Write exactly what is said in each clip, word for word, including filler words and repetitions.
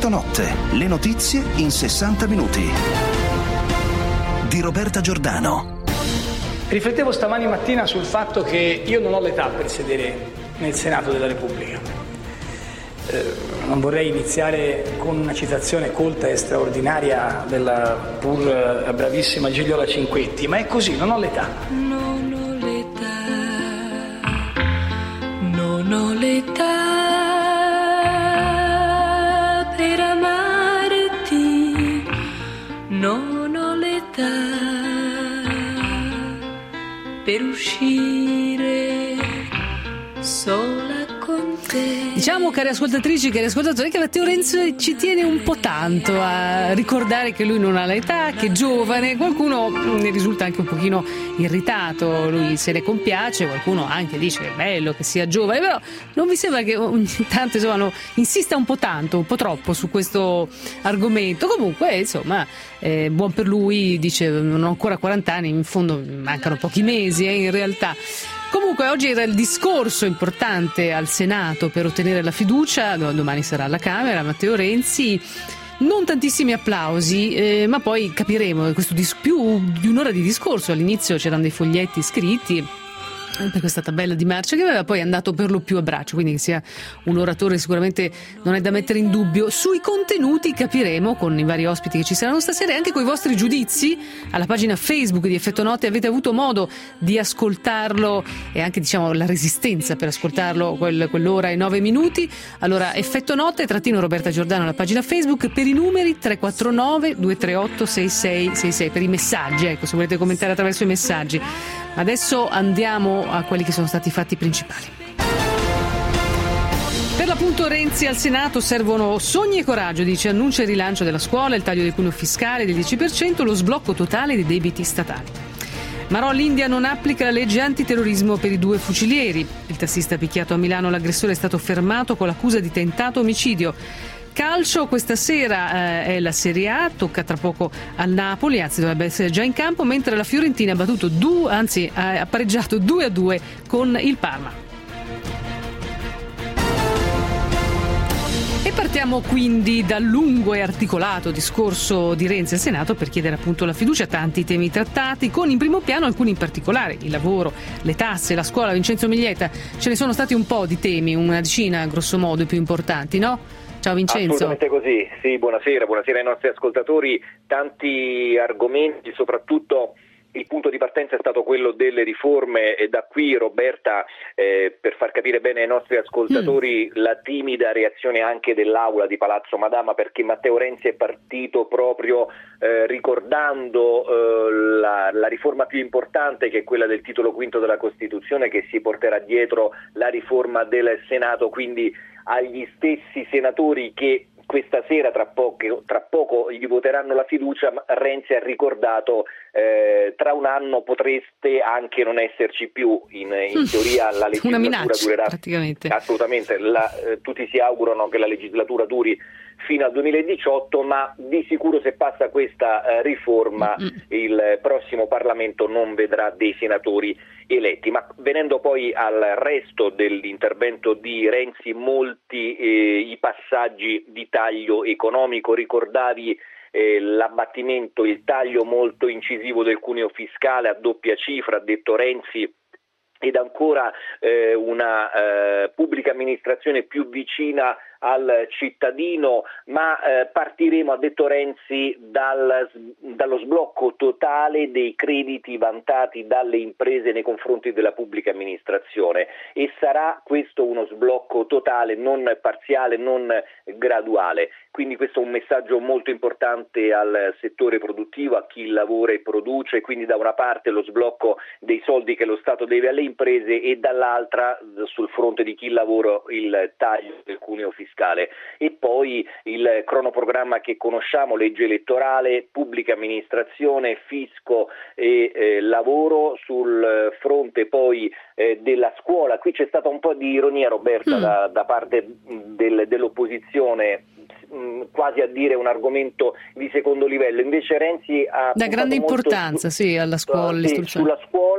Effetto Notte, le notizie in sessanta minuti. Di Roberta Giordano. Riflettevo stamani mattina sul fatto che io non ho l'età per sedere nel Senato della Repubblica. Eh, non vorrei iniziare con una citazione colta e straordinaria della pur bravissima Gigliola Cinquetti, ma è così, non ho l'età. Non ho l'età, non ho l'età per amarti, non ho l'età per uscire sola con te. Diciamo, cari ascoltatrici, cari ascoltatori, che Matteo Renzi ci tiene un po' tanto a ricordare che lui non ha l'età, che è giovane. Qualcuno ne risulta anche un pochino irritato, lui se ne compiace, qualcuno anche dice che è bello che sia giovane, però non vi sembra che ogni tanto insomma no, insista un po' tanto, un po' troppo su questo argomento? Comunque insomma eh, buon per lui, dice non ho ancora quaranta anni, in fondo mancano pochi mesi eh, in realtà. Comunque oggi era il discorso importante al Senato per ottenere la fiducia, domani sarà alla Camera. Matteo Renzi, non tantissimi applausi, eh, ma poi capiremo, questo dis- più di un'ora di discorso, all'inizio c'erano dei foglietti scritti per questa tabella di marcia che aveva poi andato per lo più a braccio, quindi che sia un oratore sicuramente non è da mettere in dubbio. Sui contenuti capiremo con i vari ospiti che ci saranno stasera e anche con i vostri giudizi alla pagina Facebook di Effetto Notte. Avete avuto modo di ascoltarlo e anche diciamo la resistenza per ascoltarlo quel, quell'ora e nove minuti. Allora Effetto Notte trattino Roberta Giordano alla pagina Facebook, per i numeri tre quattro nove due tre otto sei sei sei sei per i messaggi, ecco, se volete commentare attraverso i messaggi. Adesso andiamo a quelli che sono stati i fatti principali. Per l'appunto Renzi al Senato servono sogni e coraggio, dice, annuncia il rilancio della scuola, il taglio del cuneo fiscale del dieci per cento, lo sblocco totale dei debiti statali. Marò, l'India non applica la legge antiterrorismo per i due fucilieri. Il tassista picchiato a Milano, l'aggressore è stato fermato con l'accusa di tentato omicidio. Calcio, questa sera eh, è la Serie A, tocca tra poco al Napoli, anzi dovrebbe essere già in campo, mentre la Fiorentina ha battuto due, anzi ha pareggiato due a due con il Parma. E partiamo quindi dal lungo e articolato discorso di Renzi al Senato per chiedere appunto la fiducia, tanti temi trattati, con in primo piano alcuni in particolare, il lavoro, le tasse, la scuola. Vincenzo Miglietta, ce ne sono stati un po' di temi, una decina grosso modo i più importanti, no? Ciao Vincenzo. Assolutamente così, sì, buonasera, buonasera ai nostri ascoltatori, tanti argomenti, soprattutto il punto di partenza è stato quello delle riforme e da qui Roberta, eh, per far capire bene ai nostri ascoltatori mm. la timida reazione anche dell'aula di Palazzo Madama, perché Matteo Renzi è partito proprio eh, ricordando eh, la, la riforma più importante, che è quella del titolo quinto della Costituzione, che si porterà dietro la riforma del Senato, quindi agli stessi senatori che questa sera tra poco, tra poco gli voteranno la fiducia. Renzi ha ricordato eh, tra un anno potreste anche non esserci più, in, in teoria la legislatura una minaccia, durerà praticamente. Assolutamente, la, eh, tutti si augurano che la legislatura duri fino al duemiladiciotto, ma di sicuro se passa questa eh, riforma mm-hmm. il prossimo Parlamento non vedrà dei senatori eletti. Ma venendo poi al resto dell'intervento di Renzi, molti eh, i passaggi di taglio economico, ricordavi eh, l'abbattimento, il taglio molto incisivo del cuneo fiscale a doppia cifra, ha detto Renzi, ed ancora eh, una eh, pubblica amministrazione più vicina al cittadino, ma eh, partiremo, ha detto Renzi, dal, dallo sblocco totale dei crediti vantati dalle imprese nei confronti della pubblica amministrazione, e sarà questo uno sblocco totale, non parziale, non graduale. Quindi questo è un messaggio molto importante al settore produttivo, a chi lavora e produce, quindi da una parte lo sblocco dei soldi che lo Stato deve alle imprese e dall'altra sul fronte di chi lavora il taglio del cuneo fiscale. E poi il cronoprogramma che conosciamo, legge elettorale, pubblica amministrazione, fisco e eh, lavoro. Sul fronte poi eh, della scuola, qui c'è stata un po' di ironia, Roberta, mm. da, da parte del, dell'opposizione, quasi a dire un argomento di secondo livello. Invece Renzi ha da grande importanza su, sì alla scuola, sì, sulla scuola,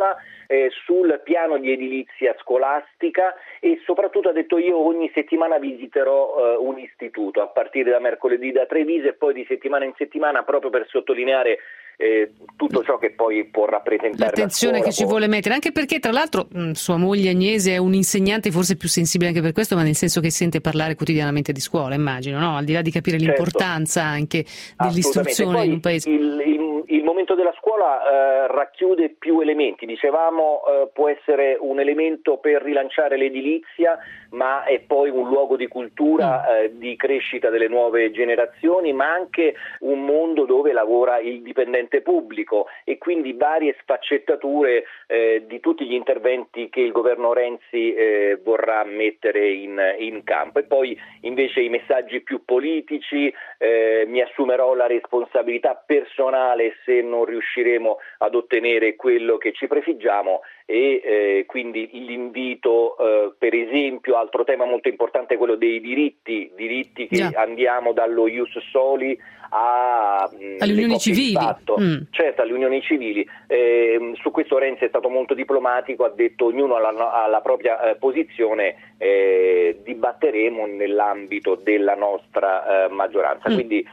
eh, sul piano di edilizia scolastica e soprattutto ha detto io ogni settimana visiterò eh, un istituto a partire da mercoledì da Treviso e poi di settimana in settimana proprio per sottolineare Eh, tutto ciò che poi può rappresentare l'attenzione che ci vuole mettere, anche perché tra l'altro mh, sua moglie Agnese è un insegnante forse più sensibile anche per questo, ma nel senso che sente parlare quotidianamente di scuola, immagino, no? Al di là di capire certo. l'importanza anche dell'istruzione in un paese. Il, il, il momento della scuola eh, racchiude più elementi, dicevamo eh, può essere un elemento per rilanciare l'edilizia, ma è poi un luogo di cultura, mm. eh, di crescita delle nuove generazioni, ma anche un mondo dove lavora il dipendente pubblico e quindi varie sfaccettature eh, di tutti gli interventi che il governo Renzi eh, vorrà mettere in, in campo. E poi invece i messaggi più politici, eh, mi assumerò la responsabilità personale se non riusciremo ad ottenere quello che ci prefiggiamo e eh, quindi l'invito eh, per esempio, altro tema molto importante è quello dei diritti, diritti che yeah. andiamo dallo ius soli a, alle unioni civili. Mm. Certo, alle unioni civili. Eh, su questo Renzi è stato molto diplomatico, ha detto ognuno ha la, ha la propria eh, posizione, eh, dibatteremo nell'ambito della nostra eh, maggioranza. Mm. Quindi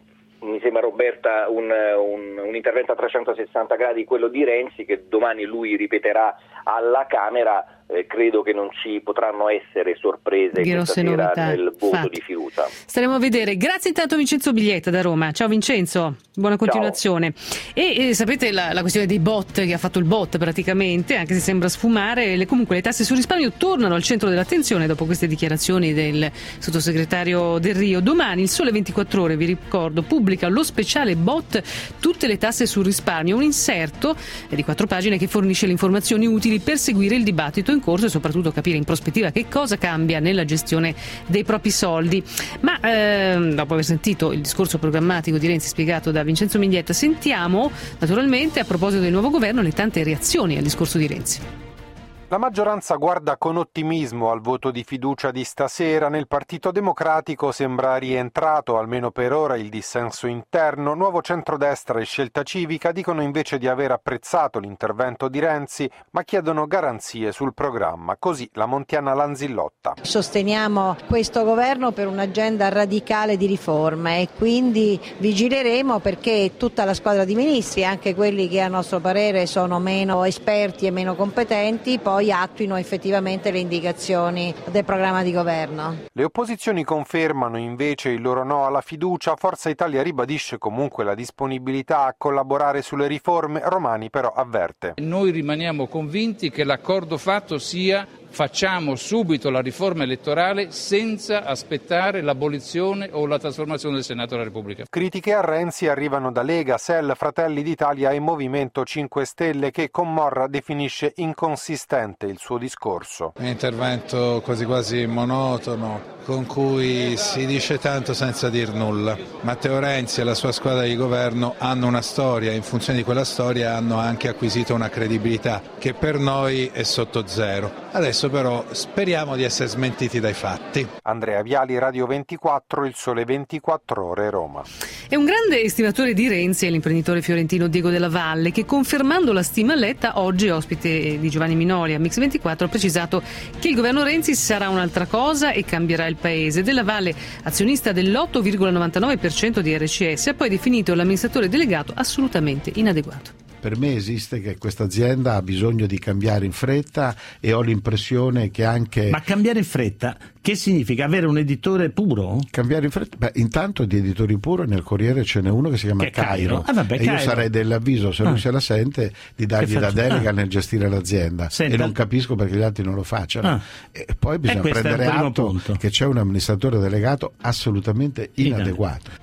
mi sembra Roberta un, un, un intervento a trecentosessanta gradi quello di Renzi che domani lui ripeterà alla Camera. Eh, credo che non ci potranno essere sorprese questa sera nel voto Fatti. di fiducia. Staremo a vedere. Grazie intanto Vincenzo Biglietta da Roma. Ciao Vincenzo, buona continuazione. E, e sapete la, la questione dei bot, che ha fatto il bot praticamente, anche se sembra sfumare, le, comunque le tasse sul risparmio tornano al centro dell'attenzione dopo queste dichiarazioni del sottosegretario Del Rio. Domani il Sole ventiquattro Ore, vi ricordo, pubblica lo speciale bot Tutte le tasse sul risparmio, un inserto di quattro pagine che fornisce le informazioni utili per seguire il dibattito in corso e soprattutto capire in prospettiva che cosa cambia nella gestione dei propri soldi. Ma ehm, dopo aver sentito il discorso programmatico di Renzi spiegato da Vincenzo Miglietta, sentiamo naturalmente a proposito del nuovo governo le tante reazioni al discorso di Renzi. La maggioranza guarda con ottimismo al voto di fiducia di stasera. Nel Partito Democratico sembra rientrato, almeno per ora, il dissenso interno. Nuovo Centrodestra e Scelta Civica dicono invece di aver apprezzato l'intervento di Renzi, ma chiedono garanzie sul programma. Così la montiana Lanzillotta. Sosteniamo questo governo per un'agenda radicale di riforme e quindi vigileremo perché tutta la squadra di ministri, anche quelli che a nostro parere sono meno esperti e meno competenti, poi attuino effettivamente le indicazioni del programma di governo. Le opposizioni confermano invece il loro no alla fiducia. Forza Italia ribadisce comunque la disponibilità a collaborare sulle riforme. Romani però avverte. Noi rimaniamo convinti che l'accordo fatto sia facciamo subito la riforma elettorale senza aspettare l'abolizione o la trasformazione del Senato della Repubblica. Critiche a Renzi arrivano da Lega, S E L, Fratelli d'Italia e Movimento cinque Stelle, che con Morra definisce inconsistente il suo discorso. Un intervento quasi quasi monotono, con cui si dice tanto senza dir nulla. Matteo Renzi e la sua squadra di governo hanno una storia, in funzione di quella storia hanno anche acquisito una credibilità che per noi è sotto zero. Adesso però speriamo di essere smentiti dai fatti. Andrea Viali, Radio ventiquattro, Il Sole ventiquattro Ore, Roma. È un grande estimatore di Renzi è l'imprenditore fiorentino Diego Della Valle, che confermando la stima letta oggi ospite di Giovanni Minoli a Mix ventiquattro ha precisato che il governo Renzi sarà un'altra cosa e cambierà il paese. Della Valle, azionista dell'otto virgola novantanove per cento di R C S, ha poi definito l'amministratore delegato assolutamente inadeguato. Per me esiste che questa azienda ha bisogno di cambiare in fretta e ho l'impressione che anche... Ma cambiare in fretta che significa? Avere un editore puro? Cambiare in fretta? Beh, intanto di editori puro nel Corriere ce n'è uno che si chiama che Cairo, Cairo. Ah, vabbè, e Cairo. Io sarei dell'avviso, se ah. lui se la sente, di dargli la delega ah. nel gestire l'azienda. Senta. E non capisco perché gli altri non lo facciano. Ah. E poi bisogna e prendere atto punto. che c'è un amministratore delegato assolutamente inadeguato.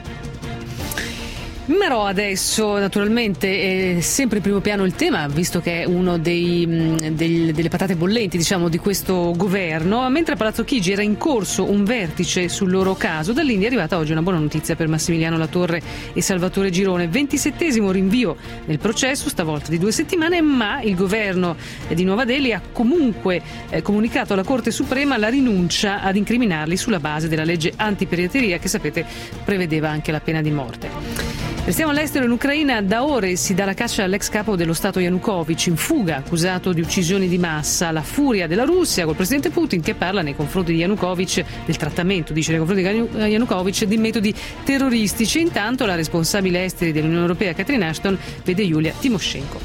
Però adesso naturalmente è sempre in primo piano il tema, visto che è uno dei, dei, delle patate bollenti, diciamo, di questo governo. Mentre a Palazzo Chigi era in corso un vertice sul loro caso, dall'India è arrivata oggi una buona notizia per Massimiliano Latorre e Salvatore Girone. ventisettesimo rinvio del processo, stavolta di due settimane, ma il governo di Nuova Delhi ha comunque eh, comunicato alla Corte Suprema la rinuncia ad incriminarli sulla base della legge antipirateria che, sapete, prevedeva anche la pena di morte. Restiamo all'estero. In Ucraina da ore si dà la caccia all'ex capo dello Stato Yanukovych, in fuga, accusato di uccisioni di massa. La furia della Russia col presidente Putin che parla nei confronti di Yanukovych, del trattamento, dice, nei confronti di Yanukovych, di metodi terroristici. Intanto la responsabile esteri dell'Unione Europea, Catherine Ashton, vede Yulia Tymoshenko.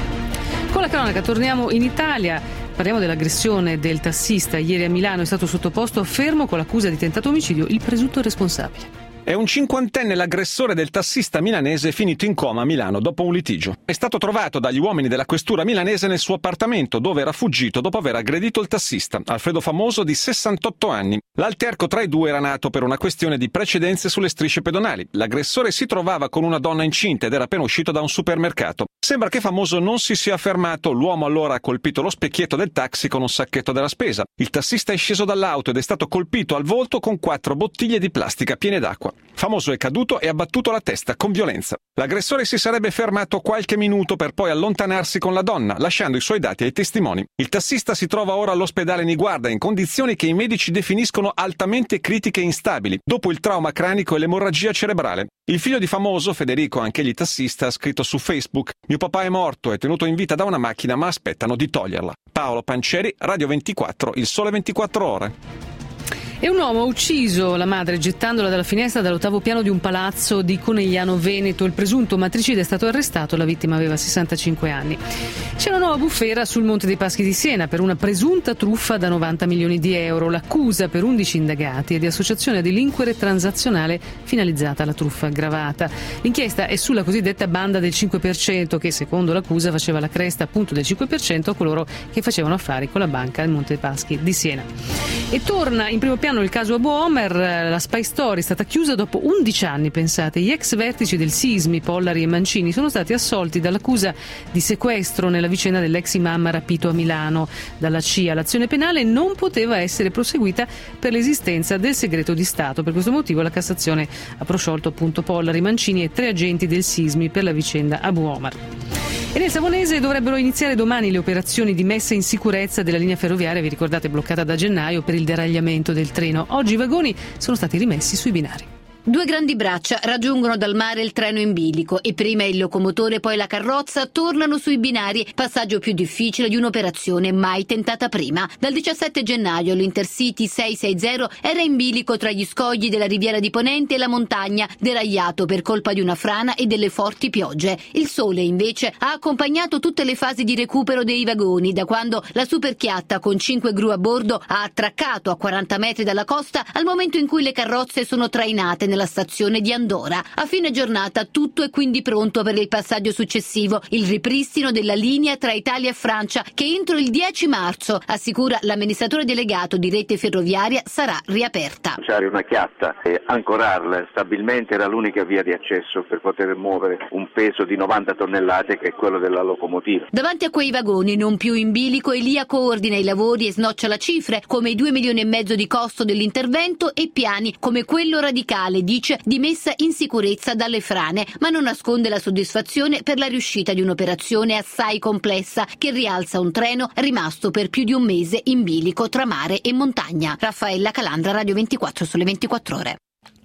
Con la cronaca torniamo in Italia. Parliamo dell'aggressione del tassista. Ieri a Milano è stato sottoposto a fermo con l'accusa di tentato omicidio il presunto responsabile. È un cinquantenne l'aggressore del tassista milanese finito in coma a Milano dopo un litigio. È stato trovato dagli uomini della questura milanese nel suo appartamento, dove era fuggito dopo aver aggredito il tassista, Alfredo Famoso, di sessantotto anni. L'alterco tra i due era nato per una questione di precedenze sulle strisce pedonali. L'aggressore si trovava con una donna incinta ed era appena uscito da un supermercato. Sembra che Famoso non si sia fermato. L'uomo allora ha colpito lo specchietto del taxi con un sacchetto della spesa. Il tassista è sceso dall'auto ed è stato colpito al volto con quattro bottiglie di plastica piene d'acqua. Famoso è caduto e ha battuto la testa con violenza. L'aggressore si sarebbe fermato qualche minuto per poi allontanarsi con la donna, lasciando i suoi dati ai testimoni. Il tassista si trova ora all'ospedale Niguarda in condizioni che i medici definiscono altamente critiche e instabili, dopo il trauma cranico e l'emorragia cerebrale. Il figlio di Famoso, Federico, anch'egli tassista, ha scritto su Facebook: «Mio papà è morto, è tenuto in vita da una macchina, ma aspettano di toglierla». Paolo Pancieri, Radio ventiquattro, Il Sole ventiquattro Ore. E un uomo ha ucciso la madre gettandola dalla finestra dall'ottavo piano di un palazzo di Conegliano Veneto. Il presunto matricida è stato arrestato, la vittima aveva sessantacinque anni. C'è una nuova bufera sul Monte dei Paschi di Siena per una presunta truffa da novanta milioni di euro. L'accusa per undici indagati è di associazione a delinquere transazionale finalizzata alla truffa aggravata. L'inchiesta è sulla cosiddetta banda del cinque per cento che, secondo l'accusa, faceva la cresta appunto del cinque per cento a coloro che facevano affari con la banca al Monte dei Paschi di Siena. E torna in primo piano il caso Abu Omer. La spy story è stata chiusa dopo undici anni, pensate. Gli ex vertici del Sismi, Pollari e Mancini, sono stati assolti dall'accusa di sequestro nella vicenda dell'ex imam rapito a Milano dalla C I A. L'azione penale non poteva essere proseguita per l'esistenza del segreto di Stato. Per questo motivo la Cassazione ha prosciolto appunto Pollari, Mancini e tre agenti del Sismi per la vicenda Abu Omer. E nel Savonese dovrebbero iniziare domani le operazioni di messa in sicurezza della linea ferroviaria, vi ricordate, bloccata da gennaio per il deragliamento del treno. Oggi i vagoni sono stati rimessi sui binari. Due grandi braccia raggiungono dal mare il treno in bilico e prima il locomotore poi la carrozza tornano sui binari, passaggio più difficile di un'operazione mai tentata prima. Dal diciassette gennaio l'Intercity seicentosessanta era in bilico tra gli scogli della Riviera di Ponente e la montagna, deragliato per colpa di una frana e delle forti piogge. Il Sole invece ha accompagnato tutte le fasi di recupero dei vagoni, da quando la superchiatta con cinque gru a bordo ha attraccato a quaranta metri dalla costa al momento in cui le carrozze sono trainate nella stazione di Andora. A fine giornata tutto è quindi pronto per il passaggio successivo, il ripristino della linea tra Italia e Francia, che entro il dieci marzo, assicura l'amministratore delegato di Rete Ferroviaria, sarà riaperta. Lanciare una chiatta e ancorarla stabilmente era l'unica via di accesso per poter muovere un peso di novanta tonnellate, che è quello della locomotiva. Davanti a quei vagoni non più in bilico, Elia coordina i lavori e snoccia cifre come i due milioni e mezzo di costo dell'intervento e piani come quello radicale, dice, di messa in sicurezza dalle frane, ma non nasconde la soddisfazione per la riuscita di un'operazione assai complessa che rialza un treno rimasto per più di un mese in bilico tra mare e montagna. Raffaella Calandra, Radio ventiquattro, Sole ventiquattro Ore.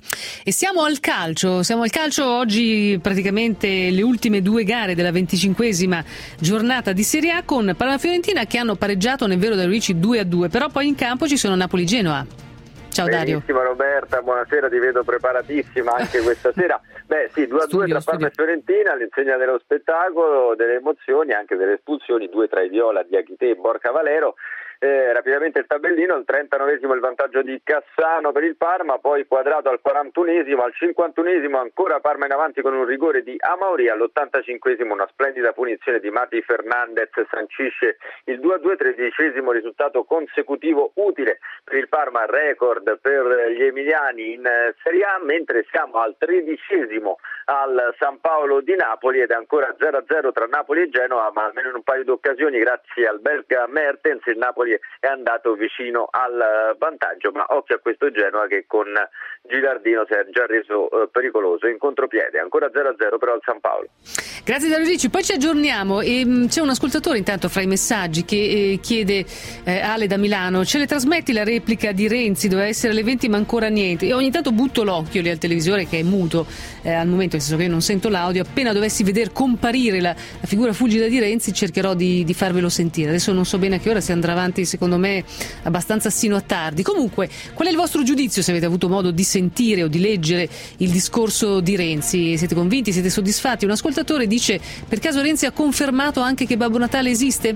E siamo al calcio, siamo al calcio oggi, praticamente le ultime due gare della venticinquesima giornata di Serie A, con Parma e Fiorentina che hanno pareggiato nel vero da Luigi due a due, però poi in campo ci sono Napoli-Genoa. Ciao Dario. Benissimo Roberta, buonasera, ti vedo preparatissima anche questa sera. Beh sì, due a due tra Parma e Fiorentina, all'insegna dello spettacolo, delle emozioni, anche delle espulsioni, due tra i viola, Diachité e Borca Valero. Eh, rapidamente il tabellino, al trentanovesimo il vantaggio di Cassano per il Parma, poi Quadrato al quarantunesimo, al cinquantunesimo ancora Parma in avanti con un rigore di Amauri, all'ottantacinquesimo una splendida punizione di Mati Fernandez sancisce il due a due, tredicesimo risultato consecutivo utile per il Parma, record per gli emiliani in Serie A, mentre siamo al tredicesimo al San Paolo di Napoli ed è ancora zero a zero tra Napoli e Genoa, ma almeno in un paio di occasioni grazie al belga Mertens il Napoli eliminatorie è andato vicino al vantaggio, ma occhio a questo Genoa che con Gilardino si è già reso eh, pericoloso in contropiede. Ancora zero a zero però al San Paolo. Grazie Dario Ricci, poi ci aggiorniamo e mh, c'è un ascoltatore intanto fra i messaggi che eh, chiede eh, Ale da Milano: ce le trasmetti la replica di Renzi? Doveva essere alle venti ma ancora niente. E ogni tanto butto l'occhio lì al televisore che è muto eh, al momento, nel senso che io non sento l'audio. Appena dovessi vedere comparire la, la figura fulgida di Renzi cercherò di, di farvelo sentire. Adesso non so bene a che ora, si andrà avanti secondo me abbastanza sino a tardi. Comunque, qual è il vostro giudizio, se avete avuto modo di sentire o di leggere il discorso di Renzi? Siete convinti? Siete soddisfatti? Un ascoltatore dice: per caso Renzi ha confermato anche che Babbo Natale esiste?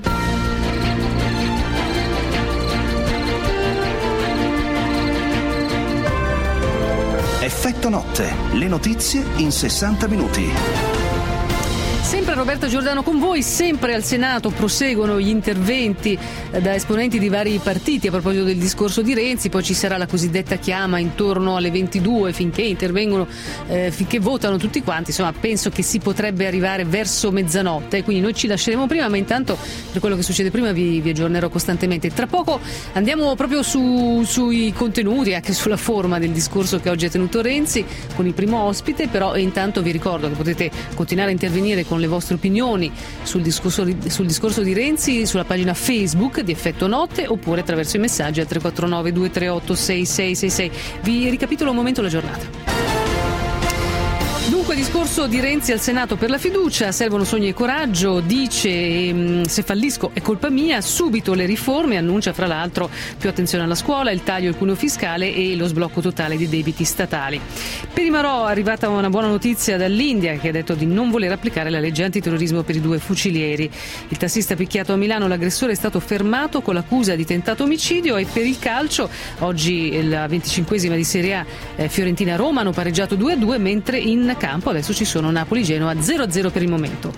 Effetto notte, le notizie in sessanta minuti. Sempre Roberta Giordano con voi, sempre al Senato proseguono gli interventi da esponenti di vari partiti a proposito del discorso di Renzi, poi ci sarà la cosiddetta chiama intorno alle ventidue finché intervengono, eh, finché votano tutti quanti. Insomma, penso che si potrebbe arrivare verso mezzanotte, quindi noi ci lasceremo prima, ma intanto per quello che succede prima vi, vi aggiornerò costantemente. Tra poco andiamo proprio su, sui contenuti, anche sulla forma del discorso che oggi ha tenuto Renzi con il primo ospite, però intanto vi ricordo che potete continuare a intervenire con le vostre opinioni sul discorso, sul discorso di Renzi sulla pagina Facebook di Effetto Notte oppure attraverso i messaggi al tre quattro nove due tre otto sei sei sei sei. Vi ricapitolo un momento la giornata. Dunque, discorso di Renzi al Senato per la fiducia, servono sogni e coraggio, dice ehm, se fallisco è colpa mia, subito le riforme, annuncia fra l'altro più attenzione alla scuola, il taglio del cuneo fiscale e lo sblocco totale dei debiti statali. Per i Marò è arrivata una buona notizia dall'India che ha detto di non voler applicare la legge antiterrorismo per i due fucilieri. Il tassista picchiato a Milano, l'aggressore è stato fermato con l'accusa di tentato omicidio. E per il calcio, oggi la venticinquesima di Serie A, eh, Fiorentina-Roma hanno pareggiato due a due, mentre in campo adesso ci sono Napoli-Genoa zero a zero per il momento.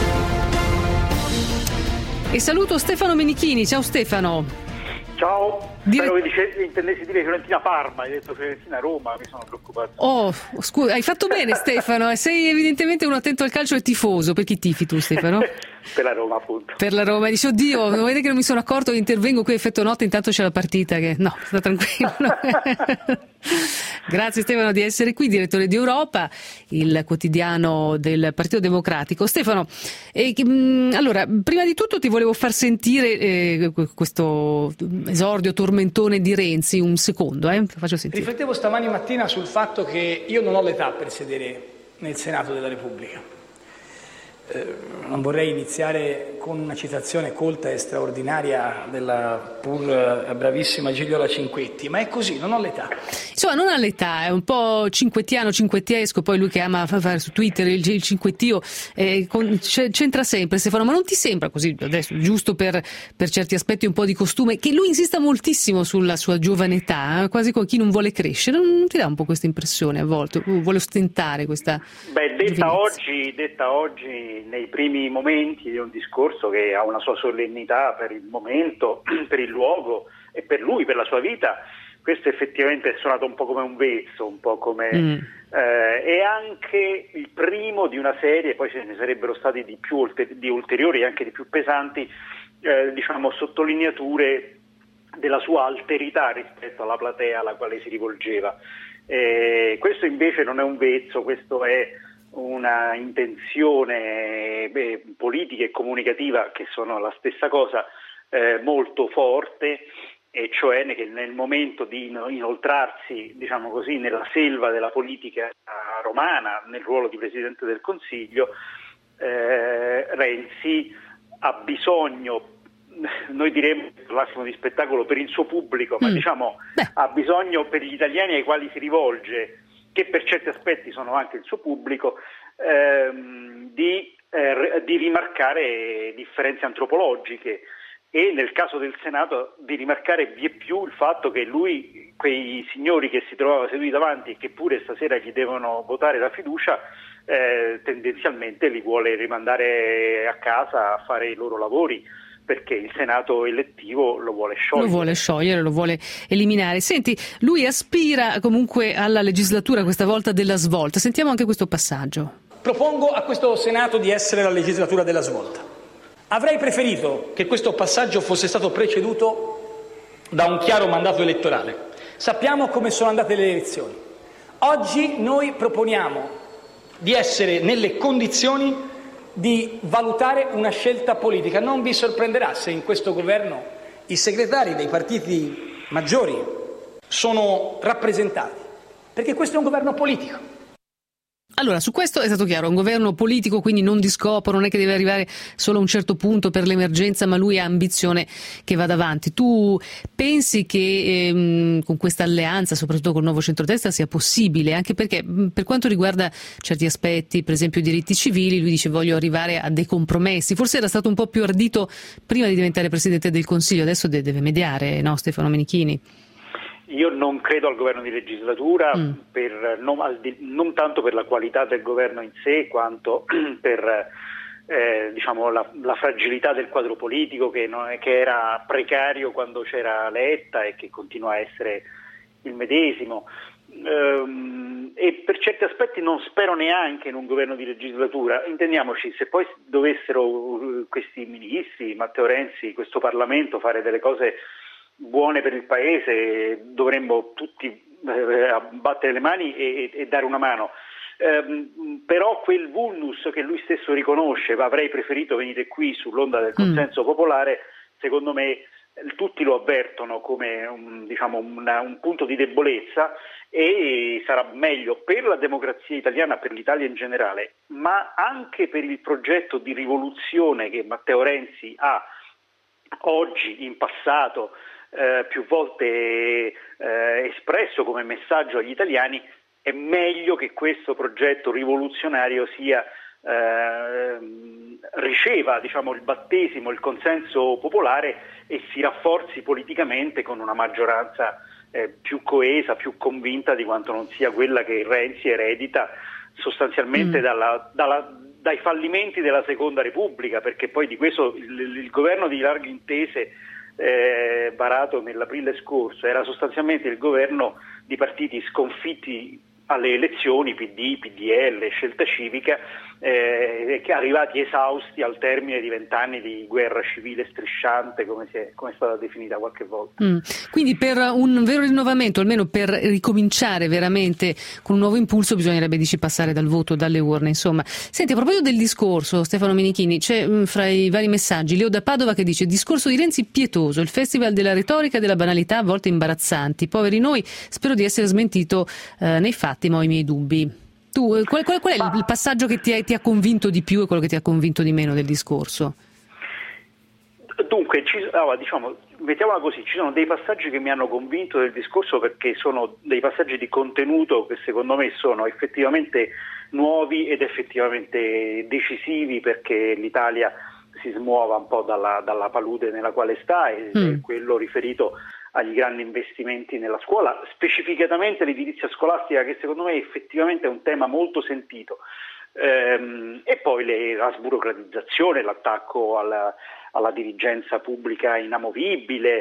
E saluto Stefano Menichini. Ciao Stefano. Ciao. Dire... Spero che dice, intendessi dire Fiorentina-Parma, hai detto Fiorentina-Roma, mi sono preoccupato. Oh, scusa, hai fatto bene Stefano, sei evidentemente uno attento al calcio e tifoso. Per chi tifi tu, Stefano? Per la Roma, appunto. Per la Roma, dice oddio, non vedete che non mi sono accorto che intervengo qui a Effetto Notte, intanto c'è la partita che... No, sta tranquillo. Grazie Stefano di essere qui, direttore di Europa, il quotidiano del Partito Democratico. Stefano, eh, mh, allora, prima di tutto ti volevo far sentire eh, questo esordio tormentone di Renzi, un secondo, eh, faccio sentire. Riflettevo stamani mattina sul fatto che io non ho l'età per sedere nel Senato della Repubblica. Eh, non vorrei iniziare con una citazione colta e straordinaria della pur bravissima Gigliola Cinquetti, ma è così, non ho l'età. Insomma, non ha l'età, è un po' cinquettiano, cinquettiesco, poi lui che ama fare su Twitter il, il cinquettio, eh, con, c'entra sempre Stefano, ma non ti sembra così, adesso, giusto per, per certi aspetti un po' di costume, che lui insista moltissimo sulla sua giovane età, eh, quasi con chi non vuole crescere? Non, non ti dà un po' questa impressione a volte? Vuole ostentare questa... Beh, detta oggi, detta oggi nei primi momenti di un discorso che ha una sua solennità per il momento, per il luogo e per lui, per la sua vita, questo effettivamente è suonato un po' come un vezzo, un po' come mm. eh, è anche il primo di una serie, poi ce ne sarebbero stati di più ulter- di ulteriori e anche di più pesanti, eh, diciamo sottolineature della sua alterità rispetto alla platea alla quale si rivolgeva. Eh, questo invece non è un vezzo, questo è una intenzione beh, politica e comunicativa, che sono la stessa cosa, eh, molto forte, e cioè che nel momento di inoltrarsi, diciamo così, nella selva della politica romana, nel ruolo di Presidente del Consiglio, eh, Renzi ha bisogno, noi diremmo parlassimo di spettacolo per il suo pubblico, ma mm. diciamo Beh. ha bisogno per gli italiani ai quali si rivolge, che per certi aspetti sono anche il suo pubblico, ehm, di, eh, di rimarcare differenze antropologiche, e nel caso del Senato di rimarcare vie più il fatto che lui, quei signori che si trovava seduti davanti e che pure stasera gli devono votare la fiducia, eh, tendenzialmente li vuole rimandare a casa a fare i loro lavori, perché il Senato elettivo lo vuole sciogliere. Lo vuole sciogliere, lo vuole eliminare. Senti, lui aspira comunque alla legislatura, questa volta della svolta. Sentiamo anche questo passaggio. Propongo a questo Senato di essere la legislatura della svolta. Avrei preferito che questo passaggio fosse stato preceduto da un chiaro mandato elettorale. Sappiamo come sono andate le elezioni. Oggi noi proponiamo di essere nelle condizioni di valutare una scelta politica. Non vi sorprenderà se in questo governo i segretari dei partiti maggiori sono rappresentati, perché questo è un governo politico. Allora, su questo è stato chiaro, è un governo politico, quindi non di scopo, non è che deve arrivare solo a un certo punto per l'emergenza, ma lui ha ambizione che vada avanti. Tu pensi che ehm, con questa alleanza, soprattutto col nuovo centrodestra, sia possibile? Anche perché per quanto riguarda certi aspetti, per esempio i diritti civili, lui dice voglio arrivare a dei compromessi. Forse era stato un po' più ardito prima di diventare Presidente del Consiglio, adesso deve mediare, no, Stefano Menichini? Io non credo al governo di legislatura, mm. per, non, al, non tanto per la qualità del governo in sé, quanto per eh, diciamo, la, la fragilità del quadro politico che, non è, che era precario quando c'era Letta e che continua a essere il medesimo. Ehm, e per certi aspetti non spero neanche in un governo di legislatura. Intendiamoci, se poi dovessero questi ministri, Matteo Renzi, questo Parlamento fare delle cose buone per il Paese, dovremmo tutti eh, battere le mani e, e dare una mano. Eh, però quel vulnus che lui stesso riconosce, avrei preferito venire qui sull'onda del consenso mm. popolare, secondo me tutti lo avvertono come un, diciamo, una, un punto di debolezza, e sarà meglio per la democrazia italiana, per l'Italia in generale, ma anche per il progetto di rivoluzione che Matteo Renzi ha oggi, in passato, Eh, più volte eh, espresso come messaggio agli italiani. È meglio che questo progetto rivoluzionario sia eh, riceva diciamo, il battesimo, il consenso popolare e si rafforzi politicamente con una maggioranza eh, più coesa, più convinta di quanto non sia quella che Renzi eredita sostanzialmente mm. dalla, dalla, dai fallimenti della Seconda Repubblica, perché poi di questo il, il governo di larghe intese Eh, varato nell'aprile scorso era sostanzialmente il governo di partiti sconfitti alle elezioni, P D, P D L, Scelta Civica, eh, che arrivati esausti al termine di vent'anni di guerra civile strisciante, come, si è, come è stata definita qualche volta. Mm. Quindi per un vero rinnovamento, almeno per ricominciare veramente con un nuovo impulso, bisognerebbe, dici, passare dal voto, dalle urne, insomma. Senti, a proposito del discorso, Stefano Menichini, c'è mh, fra i vari messaggi Leo da Padova che dice: discorso di Renzi pietoso, il festival della retorica e della banalità a volte imbarazzanti, poveri noi, spero di essere smentito eh, nei fatti, ma ho i miei dubbi. Tu, qual, qual, qual è il, il passaggio che ti, è, ti ha convinto di più e quello che ti ha convinto di meno del discorso? Dunque, ci, allora, diciamo, mettiamola così, ci sono dei passaggi che mi hanno convinto del discorso perché sono dei passaggi di contenuto che secondo me sono effettivamente nuovi ed effettivamente decisivi perché l'Italia si smuova un po' dalla, dalla palude nella quale sta, e mm. quello riferito agli grandi investimenti nella scuola, specificatamente l'edilizia scolastica, che secondo me effettivamente è un tema molto sentito, ehm, e poi le, la sburocratizzazione, l'attacco alla, alla dirigenza pubblica inamovibile,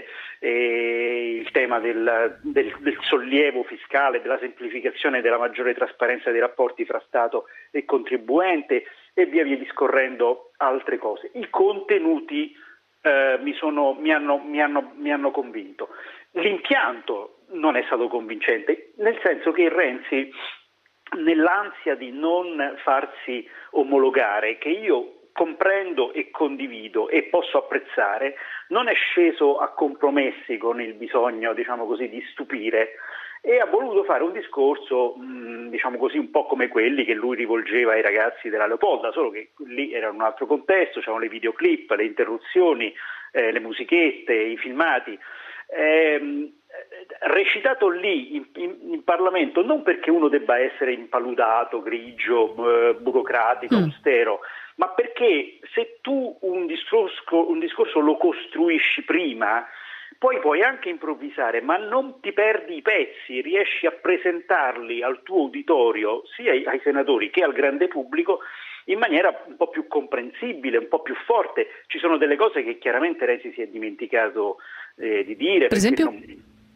e il tema del, del, del sollievo fiscale, della semplificazione, della maggiore trasparenza dei rapporti fra Stato e contribuente, e via via discorrendo altre cose. I contenuti Eh, mi, sono, mi, hanno, mi, hanno, mi hanno convinto. L'impianto non è stato convincente, nel senso che Renzi, nell'ansia di non farsi omologare, che io comprendo e condivido e posso apprezzare, non è sceso a compromessi con il bisogno, diciamo così, di stupire, e ha voluto fare un discorso, mh, diciamo così, un po' come quelli che lui rivolgeva ai ragazzi della Leopolda, solo che lì era un altro contesto, c'erano le videoclip, le interruzioni, eh, le musichette, i filmati. Eh, recitato lì in, in, in Parlamento non perché uno debba essere impaludato, grigio, eh, burocratico, mm. austero, ma perché se tu un discorso, un discorso lo costruisci prima, poi puoi anche improvvisare, ma non ti perdi i pezzi, riesci a presentarli al tuo uditorio, sia ai, ai senatori che al grande pubblico, in maniera un po' più comprensibile, un po' più forte. Ci sono delle cose che chiaramente Renzi si è dimenticato eh, di dire. Per esempio? Non...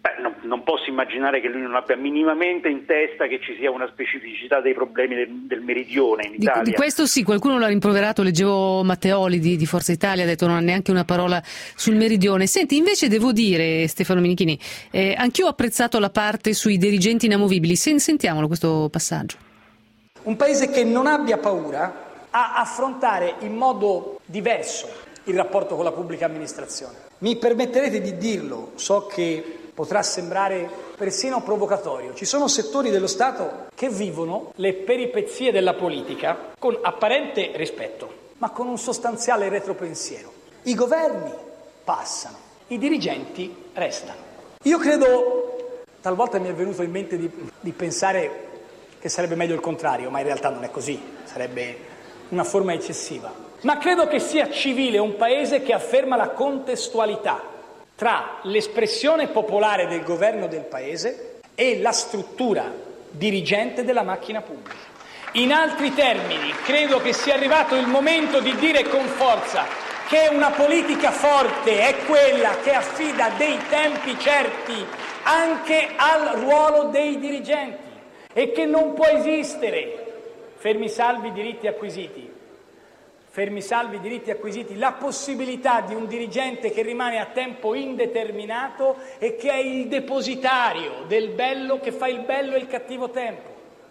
Beh, non, non posso immaginare che lui non abbia minimamente in testa che ci sia una specificità dei problemi del, del meridione in Italia. Di, di questo sì, qualcuno l'ha rimproverato, leggevo Matteoli di, di Forza Italia, ha detto non ha neanche una parola sul meridione. Senti, invece devo dire, Stefano Menichini, eh, anch'io ho apprezzato la parte sui dirigenti inamovibili. Sen- sentiamolo questo passaggio. Un paese che non abbia paura a affrontare in modo diverso il rapporto con la pubblica amministrazione. Mi permetterete di dirlo, so che potrà sembrare persino provocatorio. Ci sono settori dello Stato che vivono le peripezie della politica con apparente rispetto, ma con un sostanziale retropensiero. I governi passano, i dirigenti restano. Io credo, talvolta mi è venuto in mente di, di pensare che sarebbe meglio il contrario, ma in realtà non è così, sarebbe una forma eccessiva. Ma credo che sia civile un paese che afferma la contestualità tra l'espressione popolare del governo del paese e la struttura dirigente della macchina pubblica. In altri termini, credo che sia arrivato il momento di dire con forza che una politica forte è quella che affida dei tempi certi anche al ruolo dei dirigenti e che non può esistere, fermi salvi i diritti acquisiti, fermi salvi i diritti acquisiti, la possibilità di un dirigente che rimane a tempo indeterminato e che è il depositario del bello, che fa il bello e il cattivo tempo.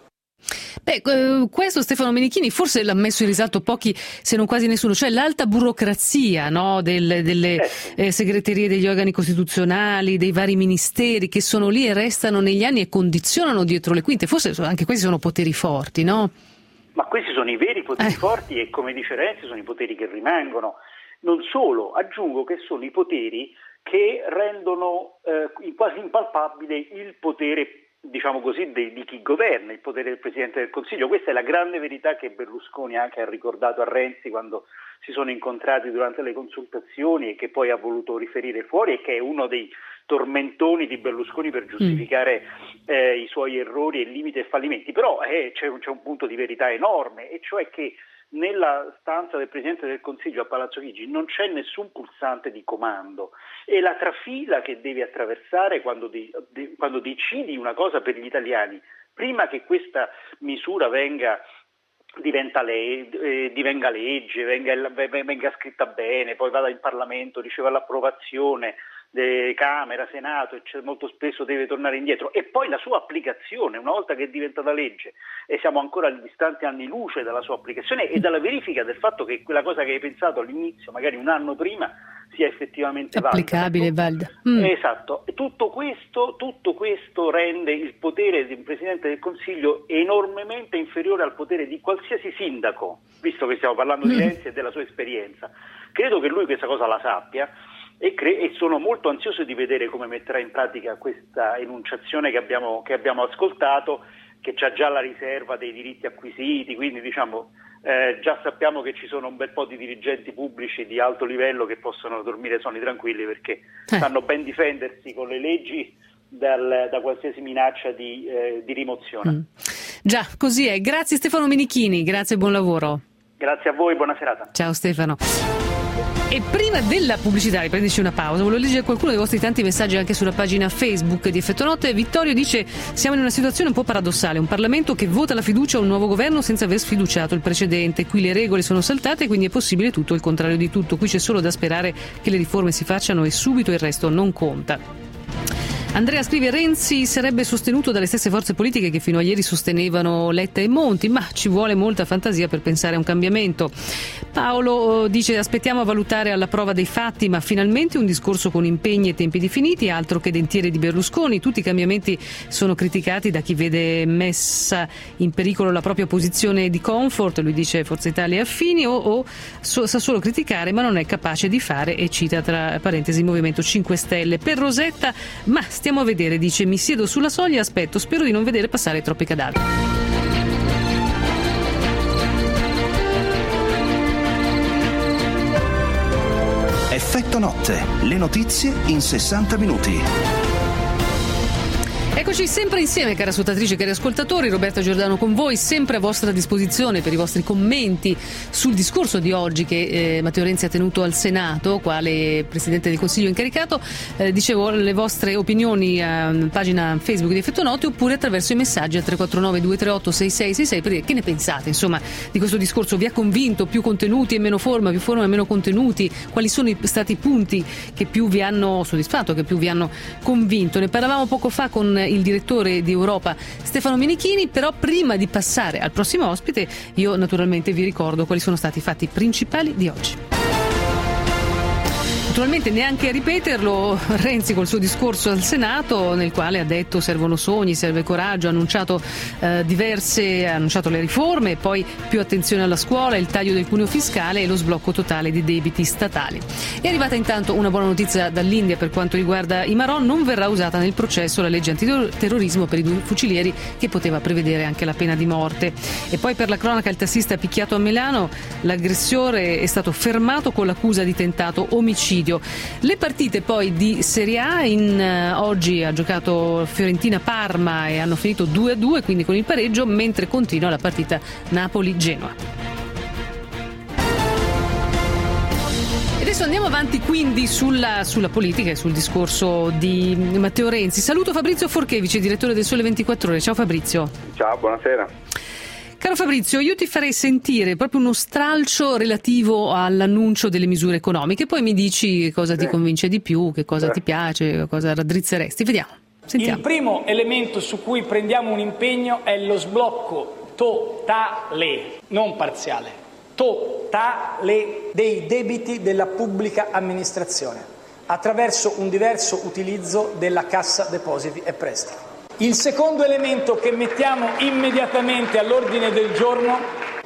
Beh, questo Stefano Menichini forse l'ha messo in risalto pochi, se non quasi nessuno, cioè l'alta burocrazia, no, del, delle eh, segreterie degli organi costituzionali, dei vari ministeri che sono lì e restano negli anni e condizionano dietro le quinte. Forse anche questi sono poteri forti, no? Ma questi sono i veri poteri eh. forti e, come dice Renzi, sono i poteri che rimangono. Non solo, aggiungo che sono i poteri che rendono eh, quasi impalpabile il potere, diciamo così, di, di chi governa, il potere del Presidente del Consiglio. Questa è la grande verità che Berlusconi anche ha ricordato a Renzi quando si sono incontrati durante le consultazioni e che poi ha voluto riferire fuori, e che è uno dei tormentoni di Berlusconi per giustificare eh, i suoi errori e limiti e fallimenti. Però eh, c'è, un, c'è un punto di verità enorme, e cioè che nella stanza del Presidente del Consiglio a Palazzo Chigi non c'è nessun pulsante di comando, e la trafila che devi attraversare quando, di, di, quando decidi una cosa per gli italiani, prima che questa misura venga diventa le, eh, divenga legge, venga, venga scritta bene, poi vada in Parlamento, riceva l'approvazione, Camera, Senato, cioè molto spesso deve tornare indietro, e poi la sua applicazione una volta che è diventata legge, e siamo ancora distanti anni luce dalla sua applicazione e dalla verifica del fatto che quella cosa che hai pensato all'inizio, magari un anno prima, sia effettivamente applicabile, valida. Mm. Esatto. Tutto questo, tutto questo rende il potere di un Presidente del Consiglio enormemente inferiore al potere di qualsiasi sindaco, visto che stiamo parlando mm. di Renzi e della sua esperienza. Credo che lui questa cosa la sappia. E, cre- e sono molto ansioso di vedere come metterà in pratica questa enunciazione che abbiamo, che abbiamo ascoltato, che c'ha già la riserva dei diritti acquisiti, quindi diciamo eh, già sappiamo che ci sono un bel po' di dirigenti pubblici di alto livello che possono dormire sonni tranquilli, perché eh. sanno ben difendersi con le leggi dal, da qualsiasi minaccia di, eh, di rimozione. Mm. Già, così è. Grazie Stefano Menichini, grazie e buon lavoro. Grazie a voi, buona serata. Ciao Stefano. E prima della pubblicità, riprendici una pausa, volevo leggere qualcuno dei vostri tanti messaggi anche sulla pagina Facebook di Effetto Notte. Vittorio dice: siamo in una situazione un po' paradossale, un Parlamento che vota la fiducia a un nuovo governo senza aver sfiduciato il precedente. Qui le regole sono saltate, quindi è possibile tutto il contrario di tutto. Qui c'è solo da sperare che le riforme si facciano e subito, il resto non conta. Andrea scrive: Renzi sarebbe sostenuto dalle stesse forze politiche che fino a ieri sostenevano Letta e Monti, ma ci vuole molta fantasia per pensare a un cambiamento. Paolo dice: aspettiamo a valutare alla prova dei fatti, ma finalmente un discorso con impegni e tempi definiti, altro che dentiere di Berlusconi. Tutti i cambiamenti sono criticati da chi vede messa in pericolo la propria posizione di comfort, lui dice Forza Italia e affini, o, o so, sa solo criticare ma non è capace di fare, e cita tra parentesi Movimento cinque Stelle. Per Rosetta: ma stiamo a vedere, dice, mi siedo sulla soglia e aspetto, spero di non vedere passare troppi cadaveri. Effetto Notte, le notizie in sessanta minuti. Eccoci sempre insieme, cara ascoltatrici, cari ascoltatori. Roberta Giordano con voi, sempre a vostra disposizione per i vostri commenti sul discorso di oggi che eh, Matteo Renzi ha tenuto al Senato, quale Presidente del Consiglio incaricato. Eh, dicevo, le vostre opinioni a pagina Facebook di Effetto Note oppure attraverso i messaggi al tre quattro nove due tre otto sei sei sei sei per dire che ne pensate, insomma, di questo discorso. Vi ha convinto? Più contenuti e meno forma, più forma e meno contenuti? Quali sono stati i punti che più vi hanno soddisfatto, che più vi hanno convinto? Ne parlavamo poco fa con il direttore di Europa Stefano Minichini, però prima di passare al prossimo ospite io naturalmente vi ricordo quali sono stati i fatti principali di oggi. Naturalmente neanche a ripeterlo, Renzi col suo discorso al Senato nel quale ha detto servono sogni, serve coraggio, ha annunciato eh, diverse, ha annunciato le riforme, poi più attenzione alla scuola, il taglio del cuneo fiscale e lo sblocco totale dei debiti statali. È arrivata intanto una buona notizia dall'India per quanto riguarda i Marò: non verrà usata nel processo la legge antiterrorismo per i due fucilieri che poteva prevedere anche la pena di morte. E poi per la cronaca, il tassista picchiato a Milano, l'aggressore è stato fermato con l'accusa di tentato omicidio. Le partite poi di Serie A, in, uh, oggi ha giocato Fiorentina-Parma e hanno finito due a due, quindi con il pareggio, mentre continua la partita Napoli-Genoa. E adesso andiamo avanti quindi sulla, sulla politica e sul discorso di Matteo Renzi. Saluto Fabrizio Forché, vice direttore del Sole ventiquattro Ore. Ciao Fabrizio. Ciao, buonasera. Caro Fabrizio, io ti farei sentire proprio uno stralcio relativo all'annuncio delle misure economiche, poi mi dici cosa sì. ti convince di più, che cosa sì. ti piace, cosa raddrizzeresti. Vediamo, sentiamo. Il primo elemento su cui prendiamo un impegno è lo sblocco totale, non parziale, totale dei debiti della pubblica amministrazione, attraverso un diverso utilizzo della Cassa Depositi e Prestiti. Il secondo elemento che mettiamo immediatamente all'ordine del giorno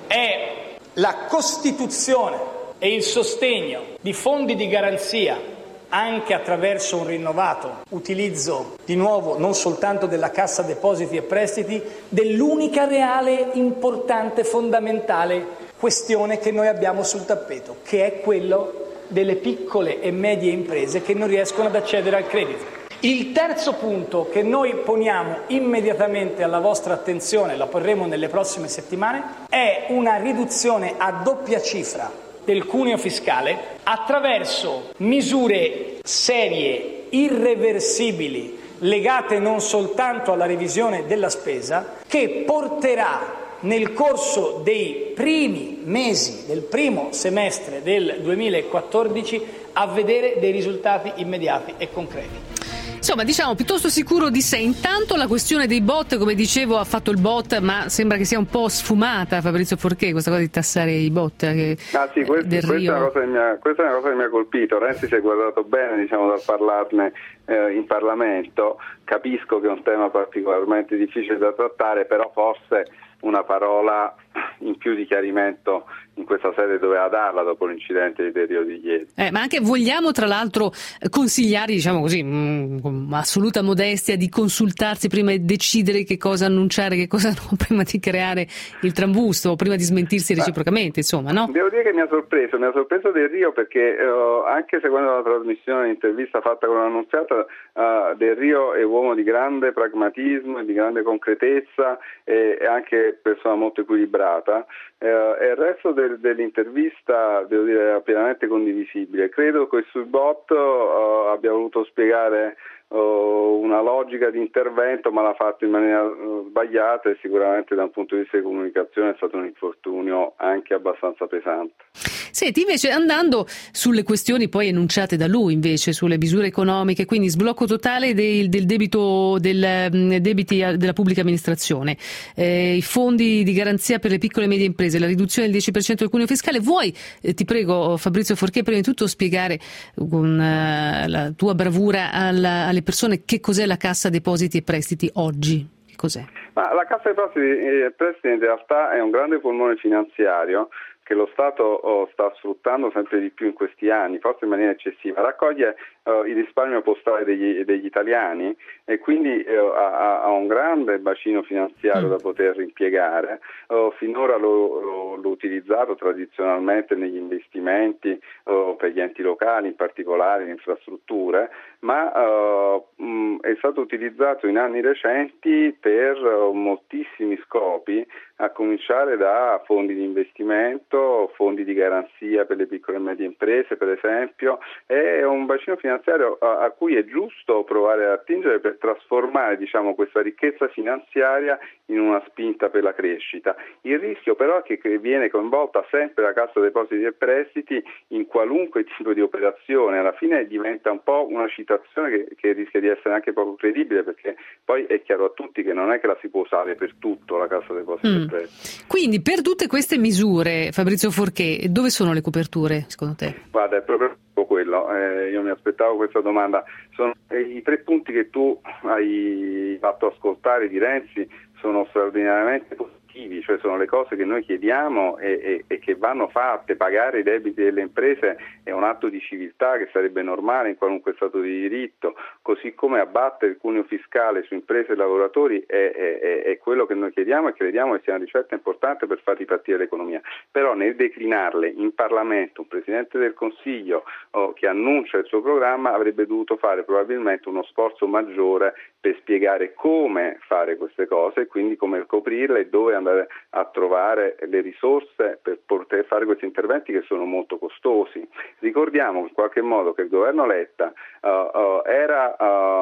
è la costituzione e il sostegno di fondi di garanzia anche attraverso un rinnovato utilizzo, di nuovo non soltanto della Cassa Depositi e Prestiti, dell'unica reale, importante, fondamentale questione che noi abbiamo sul tappeto, che è quello delle piccole e medie imprese che non riescono ad accedere al credito. Il terzo punto che noi poniamo immediatamente alla vostra attenzione, la porremo nelle prossime settimane, è una riduzione a doppia cifra del cuneo fiscale attraverso misure serie, irreversibili, legate non soltanto alla revisione della spesa, che porterà nel corso dei primi mesi del primo semestre del duemilaquattordici a vedere dei risultati immediati e concreti. Insomma, diciamo piuttosto sicuro di sé. Intanto la questione dei bot, come dicevo, ha fatto il bot, ma sembra che sia un po' sfumata, Fabrizio Forché, questa cosa di tassare i bot. Che, ah sì, questo, del questa, Rio. È una cosa che mi ha, questa è una cosa che mi ha colpito. Renzi si è guardato bene, diciamo, dal parlarne eh, in Parlamento. Capisco che è un tema particolarmente difficile da trattare, però forse una parola in più di chiarimento in questa sede doveva darla dopo l'incidente di Rio di ieri. Eh, ma anche vogliamo tra l'altro consigliare, diciamo così, mh, con assoluta modestia, di consultarsi prima di decidere che cosa annunciare, che cosa no, prima di creare il trambusto, prima di smentirsi reciprocamente, insomma, no? Devo dire che mi ha sorpreso, mi ha sorpreso Del Rio perché eh, anche seguendo la trasmissione, l'intervista fatta con l'annunziata, eh, Del Rio è uomo di grande pragmatismo e di grande concretezza e, e anche persona molto equilibrata. Eh, e il resto del, dell'intervista devo dire era pienamente condivisibile. Credo che sul bot uh, abbia voluto spiegare uh, una logica di intervento, ma l'ha fatto in maniera uh, sbagliata e sicuramente da un punto di vista di comunicazione è stato un infortunio anche abbastanza pesante. Senti, invece andando sulle questioni poi enunciate da lui, invece sulle misure economiche, quindi sblocco totale del, del debito del debiti della pubblica amministrazione, eh, i fondi di garanzia per le piccole e medie imprese, la riduzione del dieci per cento del cuneo fiscale. Vuoi, eh, ti prego Fabrizio Forché, prima di tutto spiegare con uh, la tua bravura alla, alle persone che cos'è la Cassa Depositi e Prestiti oggi? Che cos'è? Ma la Cassa Depositi e Prestiti in realtà è un grande polmone finanziario che lo Stato oh, sta sfruttando sempre di più in questi anni, forse in maniera eccessiva, raccoglie oh, il risparmio postale degli, degli italiani e quindi oh, ha, ha un grande bacino finanziario mm. da poter impiegare. Oh, finora lo, lo, l'ho utilizzato tradizionalmente negli investimenti oh, per gli enti locali, in particolare in infrastrutture, ma oh, mh, è stato utilizzato in anni recenti per oh, moltissimi scopi, a cominciare da fondi di investimento, fondi di garanzia per le piccole e medie imprese, per esempio. È un bacino finanziario a, a cui è giusto provare ad attingere per trasformare, diciamo, questa ricchezza finanziaria in una spinta per la crescita. Il rischio però è che viene coinvolta sempre la Cassa Depositi e Prestiti in qualunque tipo di operazione, alla fine diventa un po' una citazione che, che rischia di essere anche poco credibile, perché poi è chiaro a tutti che non è che la si può usare per tutto la Cassa Depositi mm. e Prestiti. Quindi per tutte queste misure, Fabrizio Forché, dove sono le coperture secondo te? Guarda, è proprio quello, eh, io mi aspettavo questa domanda. Sono eh, i tre punti che tu hai fatto ascoltare di Renzi sono straordinariamente positivi, cioè sono le cose che noi chiediamo e, e, e che vanno fatte. Pagare i debiti delle imprese è un atto di civiltà che sarebbe normale in qualunque stato di diritto, così come abbattere il cuneo fiscale su imprese e lavoratori è, è, è quello che noi chiediamo e crediamo che sia una ricetta importante per far ripartire l'economia. Però nel declinarle in Parlamento un Presidente del Consiglio oh, che annuncia il suo programma avrebbe dovuto fare probabilmente uno sforzo maggiore per spiegare come fare queste cose e quindi come coprirle e dove andare a trovare le risorse per poter fare questi interventi che sono molto costosi. Ricordiamo in qualche modo che il governo Letta uh, uh, era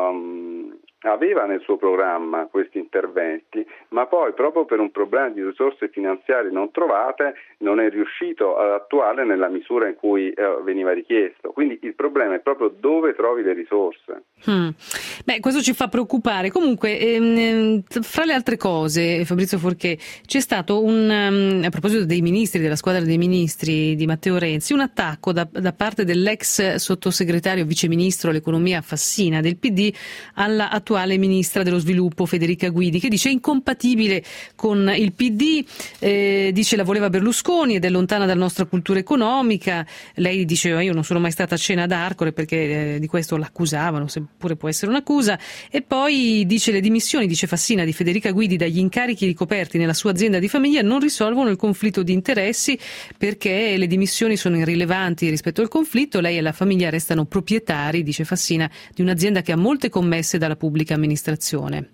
um, aveva nel suo programma questi interventi, ma poi proprio per un problema di risorse finanziarie non trovate non è riuscito ad attuarle nella misura in cui eh, veniva richiesto. Quindi il problema è proprio dove trovi le risorse. Hmm. Beh, questo ci fa preoccupare. Comunque, ehm, fra le altre cose, Fabrizio Forché, c'è stato un, um, a proposito dei ministri, della squadra dei ministri di Matteo Renzi, un attacco da, da parte dell'ex sottosegretario viceministro all'economia Fassina del P D alla attuale ministra dello sviluppo Federica Guidi, che dice è incompatibile con il P D, eh, dice la voleva Berlusconi ed è lontana dalla nostra cultura economica. Lei dice io non sono mai stata a cena ad Arcore, perché eh, di questo l'accusavano, seppure può essere un'accusa. E poi dice le dimissioni, dice Fassina, di Federica Guidi dagli incarichi ricoperti nella sua azienda di famiglia non risolvono il conflitto di interessi, perché le dimissioni sono irrilevanti rispetto al conflitto. Lei e la famiglia restano proprietari, dice Fassina, di un'azienda che ha molte commesse dalla pubblica amministrazione.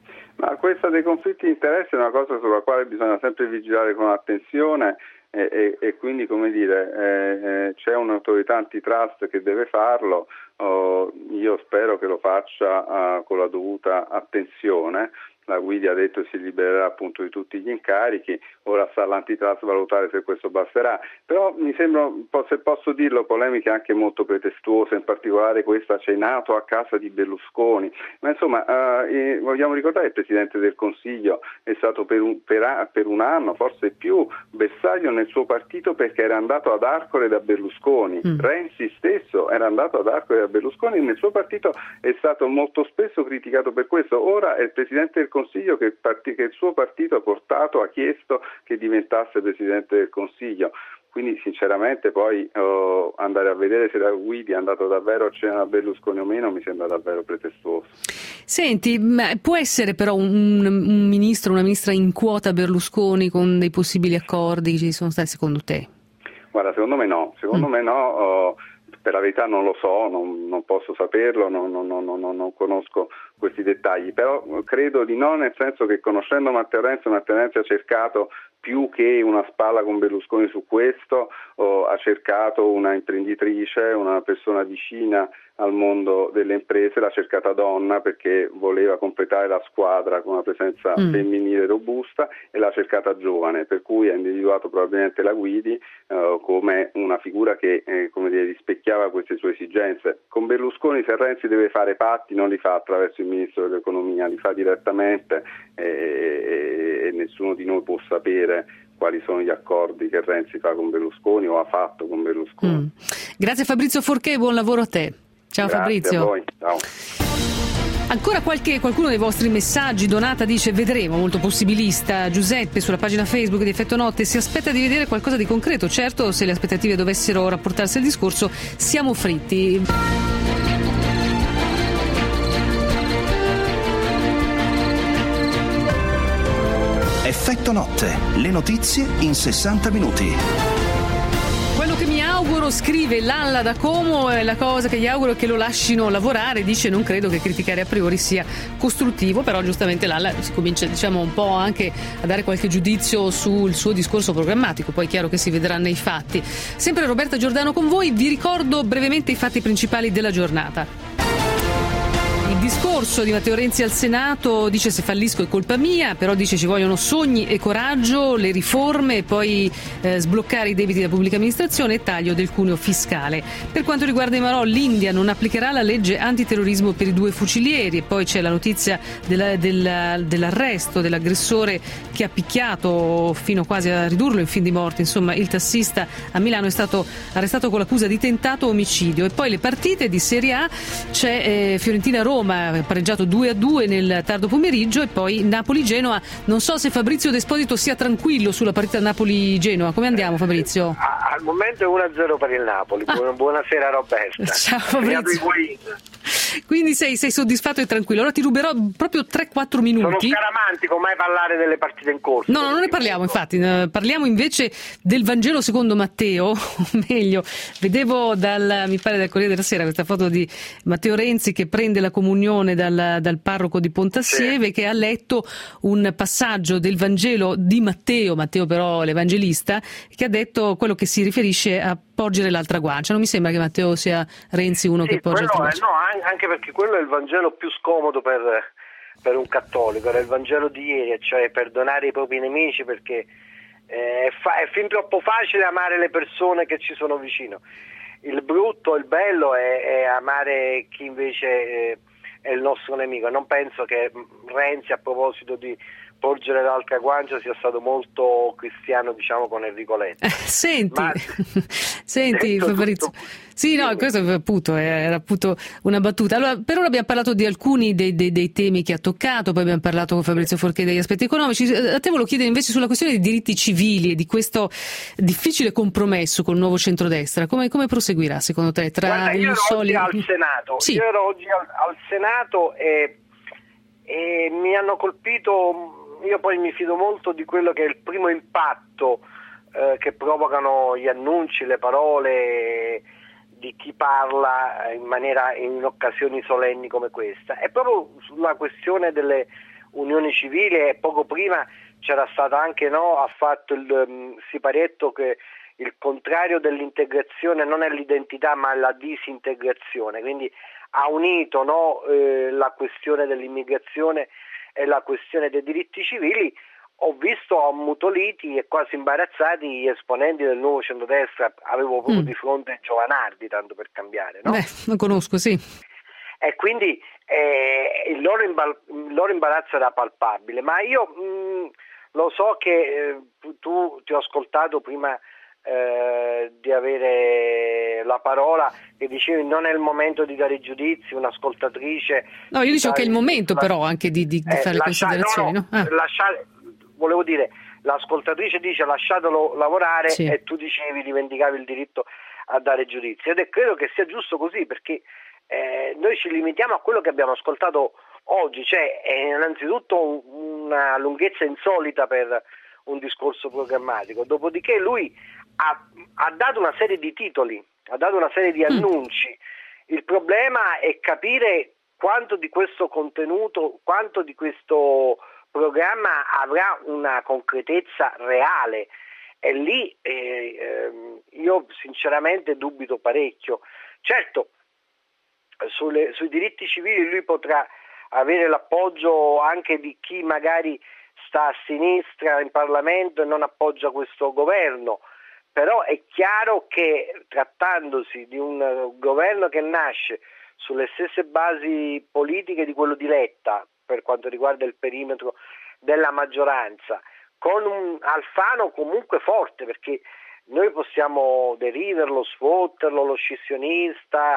Ma questa dei conflitti di interessi è una cosa sulla quale bisogna sempre vigilare con attenzione e, e, e quindi, come dire, eh, eh, c'è un'autorità antitrust che deve farlo. Oh, io spero che lo faccia uh, con la dovuta attenzione. La Guidi ha detto che si libererà appunto di tutti gli incarichi, ora sta all'antitrust valutare se questo basterà, però mi sembra, se posso dirlo, polemiche anche molto pretestuose, in particolare questa c'è nato a casa di Berlusconi, ma insomma eh, vogliamo ricordare che il Presidente del Consiglio è stato per un, per, per un anno, forse più, bersaglio nel suo partito perché era andato ad Arcore da Berlusconi, mm. Renzi stesso era andato ad Arcore da Berlusconi e nel suo partito è stato molto spesso criticato per questo. Ora è il Presidente del Consiglio che, parti, che il suo partito ha portato, ha chiesto che diventasse Presidente del Consiglio. Quindi sinceramente poi oh, andare a vedere se la Guidi è andato davvero a cena a Berlusconi o meno mi sembra davvero pretestuoso. Senti, può essere però un, un ministro, una ministra in quota Berlusconi con dei possibili accordi che ci sono stati secondo te? Guarda, secondo me no, secondo mm. me no. Oh, per la verità non lo so, non, non posso saperlo, non, non, non, non, non conosco questi dettagli, però credo di no, nel senso che conoscendo Matteo Renzi, Matteo Renzi ha cercato più che una spalla con Berlusconi su questo, oh, ha cercato una imprenditrice, una persona vicina al mondo delle imprese, l'ha cercata donna perché voleva completare la squadra con una presenza mm. femminile robusta e l'ha cercata giovane, per cui ha individuato probabilmente la Guidi eh, come una figura che eh, come dire, rispecchiava queste sue esigenze. Con Berlusconi, se Renzi deve fare patti, non li fa attraverso il Ministro dell'Economia, li fa direttamente e, e, e nessuno di noi può sapere quali sono gli accordi che Renzi fa con Berlusconi o ha fatto con Berlusconi. Mm. Grazie Fabrizio Forché, buon lavoro a te. Ciao. Grazie Fabrizio. A voi. Ciao. Ancora qualche, qualcuno dei vostri messaggi. Donata dice: vedremo, molto possibilista. Giuseppe sulla pagina Facebook di Effetto Notte si aspetta di vedere qualcosa di concreto. Certo, se le aspettative dovessero rapportarsi al discorso, siamo fritti. Effetto Notte, le notizie in sessanta minuti. Quello che mi auguro, scrive Lalla da Como, è la cosa che gli auguro è che lo lascino lavorare. Dice: non credo che criticare a priori sia costruttivo, però giustamente Lalla si comincia, diciamo, un po' anche a dare qualche giudizio sul suo discorso programmatico, poi è chiaro che si vedrà nei fatti. Sempre Roberta Giordano con voi, vi ricordo brevemente i fatti principali della giornata. Il discorso di Matteo Renzi al Senato: dice se fallisco è colpa mia, però dice ci vogliono sogni e coraggio, le riforme e poi eh, sbloccare i debiti della pubblica amministrazione e taglio del cuneo fiscale. Per quanto riguarda i Marò, l'India non applicherà la legge antiterrorismo per i due fucilieri, e poi c'è la notizia della, della, dell'arresto dell'aggressore che ha picchiato fino quasi a ridurlo in fin di morte, insomma il tassista a Milano è stato arrestato con l'accusa di tentato omicidio. E poi le partite di Serie A, c'è eh, Fiorentina-Roma, pareggiato due a due nel tardo pomeriggio, e poi Napoli-Genoa. Non so se Fabrizio D'Esposito sia tranquillo sulla partita Napoli-Genoa. Come andiamo, Fabrizio? A, al momento è uno a zero per il Napoli. Ah. Buonasera Roberta. Ciao Fabrizio. Quindi sei, sei soddisfatto e tranquillo. Allora ti ruberò proprio tre quattro minuti. Sono scaramantico mai parlare delle partite in corso. No, non ne parliamo, infatti. Parliamo invece del Vangelo secondo Matteo, o meglio, vedevo dal, mi pare dal Corriere della Sera, questa foto di Matteo Renzi che prende la comunione dal, dal parroco di Pontassieve, sì, che ha letto un passaggio del Vangelo di Matteo, Matteo però l'Evangelista, che ha detto quello che si riferisce a porgere l'altra guancia. Non mi sembra che Matteo sia Renzi uno sì, che porge l'altra guancia. No, anche perché quello è il Vangelo più scomodo per, per un cattolico, era il Vangelo di ieri, cioè perdonare i propri nemici, perché eh, è, fa- è fin troppo facile amare le persone che ci sono vicino. Il brutto, il bello è, è amare chi invece eh, è il nostro nemico. Non penso che Renzi, a proposito di porgere l'altra guancia, sia stato molto cristiano, diciamo, con Enrico Letta. Eh, senti, Ma... senti Fabrizio. Tutto... Sì, no, questo appunto era appunto una battuta. Allora, per ora abbiamo parlato di alcuni dei, dei, dei temi che ha toccato, poi abbiamo parlato con Fabrizio Forché degli aspetti economici. A te volevo chiedere invece sulla questione dei diritti civili e di questo difficile compromesso col nuovo centrodestra. Come, come proseguirà secondo te? Tra Guarda, io ero soli... oggi al Senato, sì. io ero oggi al, al Senato e, e mi hanno colpito, io poi mi fido molto di quello che è il primo impatto eh, che provocano gli annunci, le parole di chi parla in maniera in occasioni solenni come questa. E proprio sulla questione delle unioni civili, e poco prima c'era stato anche, no, ha fatto il um, siparietto che il contrario dell'integrazione non è l'identità ma la disintegrazione, quindi ha unito, no, eh, la questione dell'immigrazione e la questione dei diritti civili. Ho visto ammutoliti e quasi imbarazzati gli esponenti del nuovo centrodestra, avevo proprio mm. di fronte Giovanardi, tanto per cambiare, no? Beh, lo conosco, sì. E quindi eh, il, loro imbal- il loro imbarazzo era palpabile, ma io mh, lo so che eh, tu ti ho ascoltato prima eh, di avere la parola e dicevi non è il momento di dare giudizi, un'ascoltatrice... No, io dicevo che è il momento però anche di, di, di fare eh, le considerazioni, no? no? Ah. Lasciare, volevo dire, l'ascoltatrice dice lasciatelo lavorare, sì, e tu dicevi, rivendicavi il diritto a dare giudizi, ed è credo che sia giusto così, perché eh, noi ci limitiamo a quello che abbiamo ascoltato oggi, cioè è innanzitutto una lunghezza insolita per un discorso programmatico, dopodiché lui ha, ha dato una serie di titoli, ha dato una serie di annunci, mm. il problema è capire quanto di questo contenuto, quanto di questo programma avrà una concretezza reale, e lì eh, eh, io sinceramente dubito parecchio. Certo, sulle, sui diritti civili lui potrà avere l'appoggio anche di chi magari sta a sinistra in Parlamento e non appoggia questo governo, però è chiaro che trattandosi di un governo che nasce sulle stesse basi politiche di quello di Letta, per quanto riguarda il perimetro della maggioranza, con un Alfano comunque forte, perché noi possiamo deriderlo, sfotterlo, lo scissionista,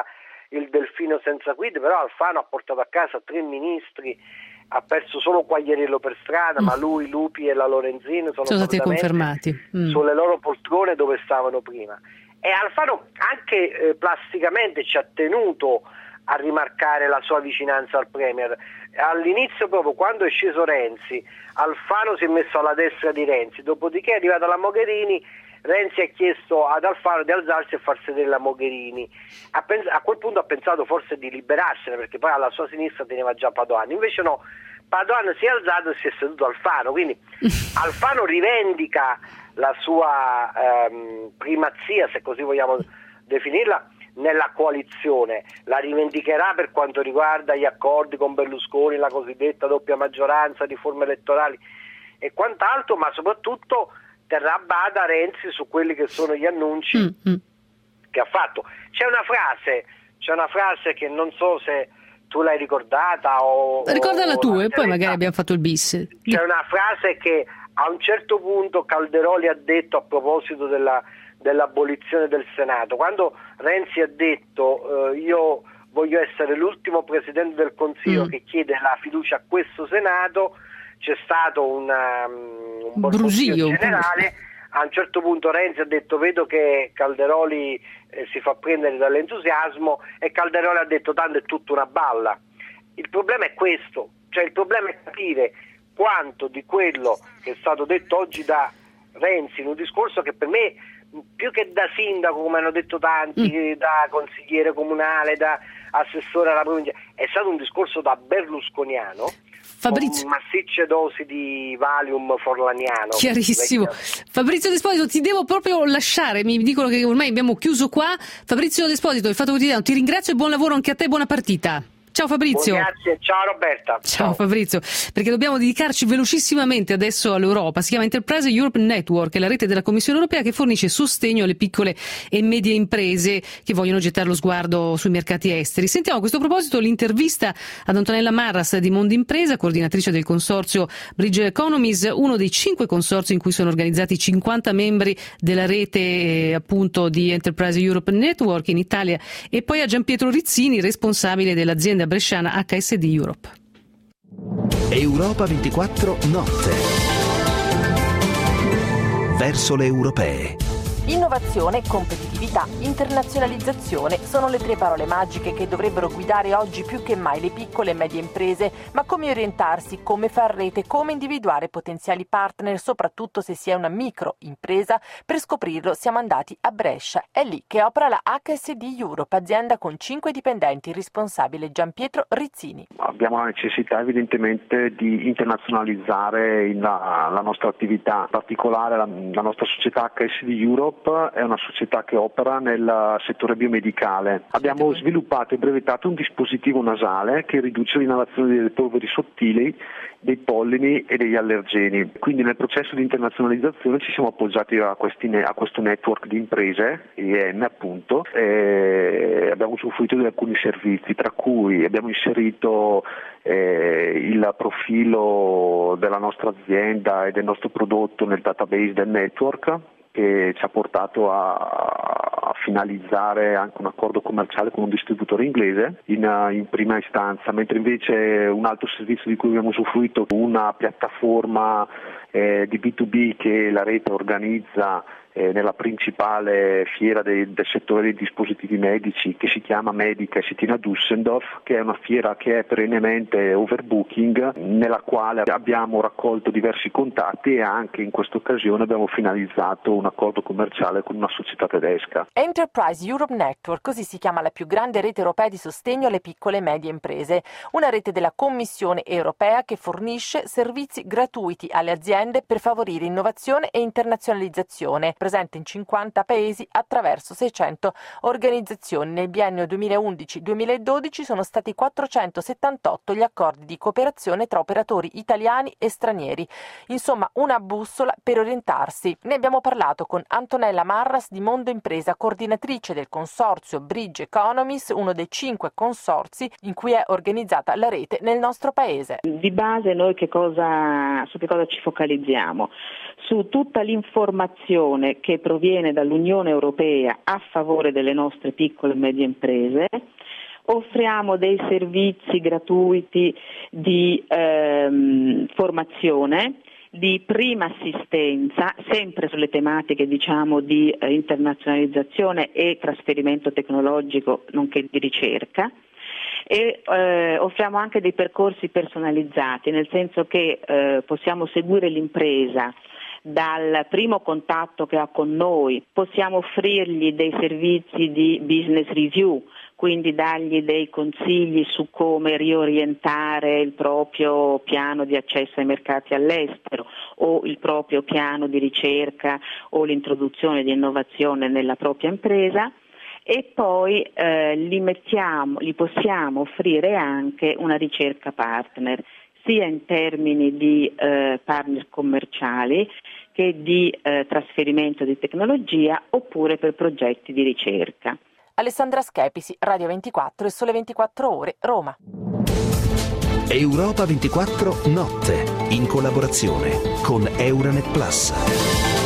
il delfino senza guida, però Alfano ha portato a casa tre ministri, ha perso solo Quagliariello per strada, mm. ma lui, Lupi e la Lorenzini sono, sono stati confermati mm. sulle loro poltrone dove stavano prima. E Alfano anche eh, plasticamente ci ha tenuto a rimarcare la sua vicinanza al Premier. All'inizio, proprio quando è sceso Renzi, Alfano si è messo alla destra di Renzi, dopodiché è arrivata la Mogherini, Renzi ha chiesto ad Alfano di alzarsi e far sedere la Mogherini. A, pens- a quel punto ha pensato forse di liberarsene, perché poi alla sua sinistra teneva già Padoan, invece no, Padoan si è alzato e si è seduto Alfano, quindi Alfano rivendica la sua ehm, primazia, se così vogliamo definirla, nella coalizione, la rivendicherà per quanto riguarda gli accordi con Berlusconi, la cosiddetta doppia maggioranza, riforme elettorali e quant'altro, ma soprattutto terrà a bada Renzi su quelli che sono gli annunci mm-hmm. che ha fatto. C'è una frase, c'è una frase che non so se tu l'hai ricordata o ricordala o tu e poi magari abbiamo fatto il bis. C'è una frase che a un certo punto Calderoli ha detto a proposito della, dell'abolizione del Senato, quando Renzi ha detto eh, io voglio essere l'ultimo Presidente del Consiglio mm. che chiede la fiducia a questo Senato, c'è stato una, un brusio generale. A un certo punto Renzi ha detto vedo che Calderoli eh, si fa prendere dall'entusiasmo, e Calderoli ha detto tanto è tutta una balla. Il problema è questo, cioè il problema è capire quanto di quello che è stato detto oggi da Renzi in un discorso che per me, più che da sindaco come hanno detto tanti, mm. da consigliere comunale, da assessore alla provincia, è stato un discorso da berlusconiano, Fabrizio, con massicce dosi di Valium forlaniano. Chiarissimo. Fabrizio D'Esposito, ti devo proprio lasciare, mi dicono che ormai abbiamo chiuso qua. Fabrizio D'Esposito, il Fatto Quotidiano, ti ringrazio e buon lavoro anche a te, buona partita. Ciao Fabrizio. Grazie, ciao Roberta. Ciao, ciao Fabrizio, perché dobbiamo dedicarci velocissimamente adesso all'Europa. Si chiama Enterprise Europe Network, è la rete della Commissione Europea che fornisce sostegno alle piccole e medie imprese che vogliono gettare lo sguardo sui mercati esteri. Sentiamo a questo proposito l'intervista ad Antonella Marras di Mondo Impresa, coordinatrice del consorzio Bridge Economies, uno dei cinque consorzi in cui sono organizzati cinquanta membri della rete eh, appunto di Enterprise Europe Network in Italia, e poi a Gianpietro Rizzini, responsabile dell'azienda bresciana H S D Europe. Europa ventiquattro notte. Verso le europee. Innovazione, competitività, internazionalizzazione sono le tre parole magiche che dovrebbero guidare oggi più che mai le piccole e medie imprese. Ma come orientarsi, come far rete, come individuare potenziali partner, soprattutto se si è una micro impresa? Per scoprirlo siamo andati a Brescia. È lì che opera la H S D Europe, azienda con cinque dipendenti, responsabile Gianpietro Rizzini. Abbiamo la necessità evidentemente di internazionalizzare la, la nostra attività, in particolare la, la nostra società H S D Europe è una società che opera nel settore biomedicale. Abbiamo sviluppato e brevettato un dispositivo nasale che riduce l'inalazione delle polveri sottili, dei pollini e degli allergeni. Quindi nel processo di internazionalizzazione ci siamo appoggiati a, questi, a questo network di imprese, I E M appunto, e abbiamo usufruito di alcuni servizi, tra cui abbiamo inserito eh, il profilo della nostra azienda e del nostro prodotto nel database del network, che ci ha portato a, a finalizzare anche un accordo commerciale con un distributore inglese in, in prima istanza, mentre invece un altro servizio di cui abbiamo usufruito, una piattaforma eh, di B due B che la rete organizza eh, nella principale fiera dei, del settore dei dispositivi medici, che si chiama Medica e si tiene a Düsseldorf, che è una fiera che è perennemente overbooking, nella quale abbiamo raccolto diversi contatti e anche in questa occasione abbiamo finalizzato un accordo commerciale con una società tedesca. Enterprise Europe Network, così si chiama la più grande rete europea di sostegno alle piccole e medie imprese, una rete della Commissione europea che fornisce servizi gratuiti alle aziende per favorire innovazione e internazionalizzazione, presente in cinquanta paesi attraverso seicento organizzazioni. Nel biennio duemilaundici duemiladodici sono stati quattrocentosettantotto gli accordi di cooperazione tra operatori italiani e stranieri. Insomma, una bussola per orientarsi. Ne abbiamo parlato con Antonella Marras di Mondo Impresa, coordinatrice del consorzio Bridge Economies, uno dei cinque consorzi in cui è organizzata la rete nel nostro paese. Di base noi che cosa, su che cosa ci focalizziamo? Su tutta l'informazione che proviene dall'Unione Europea a favore delle nostre piccole e medie imprese, Offriamo dei servizi gratuiti di ehm, formazione, di prima assistenza, sempre sulle tematiche diciamo di eh, internazionalizzazione e trasferimento tecnologico, nonché di ricerca. E eh, offriamo anche dei percorsi personalizzati, nel senso che eh, possiamo seguire l'impresa dal primo contatto che ha con noi, possiamo offrirgli dei servizi di business review, quindi dargli dei consigli su come riorientare il proprio piano di accesso ai mercati all'estero o il proprio piano di ricerca o l'introduzione di innovazione nella propria impresa. E poi eh, li mettiamo, gli possiamo offrire anche una ricerca partner, sia in termini di eh, partner commerciali che di eh, trasferimento di tecnologia oppure per progetti di ricerca. Alessandra Schepisi, Radio ventiquattro e Sole ventiquattro Ore, Roma. Europa ventiquattro Notte, in collaborazione con Euranet Plus.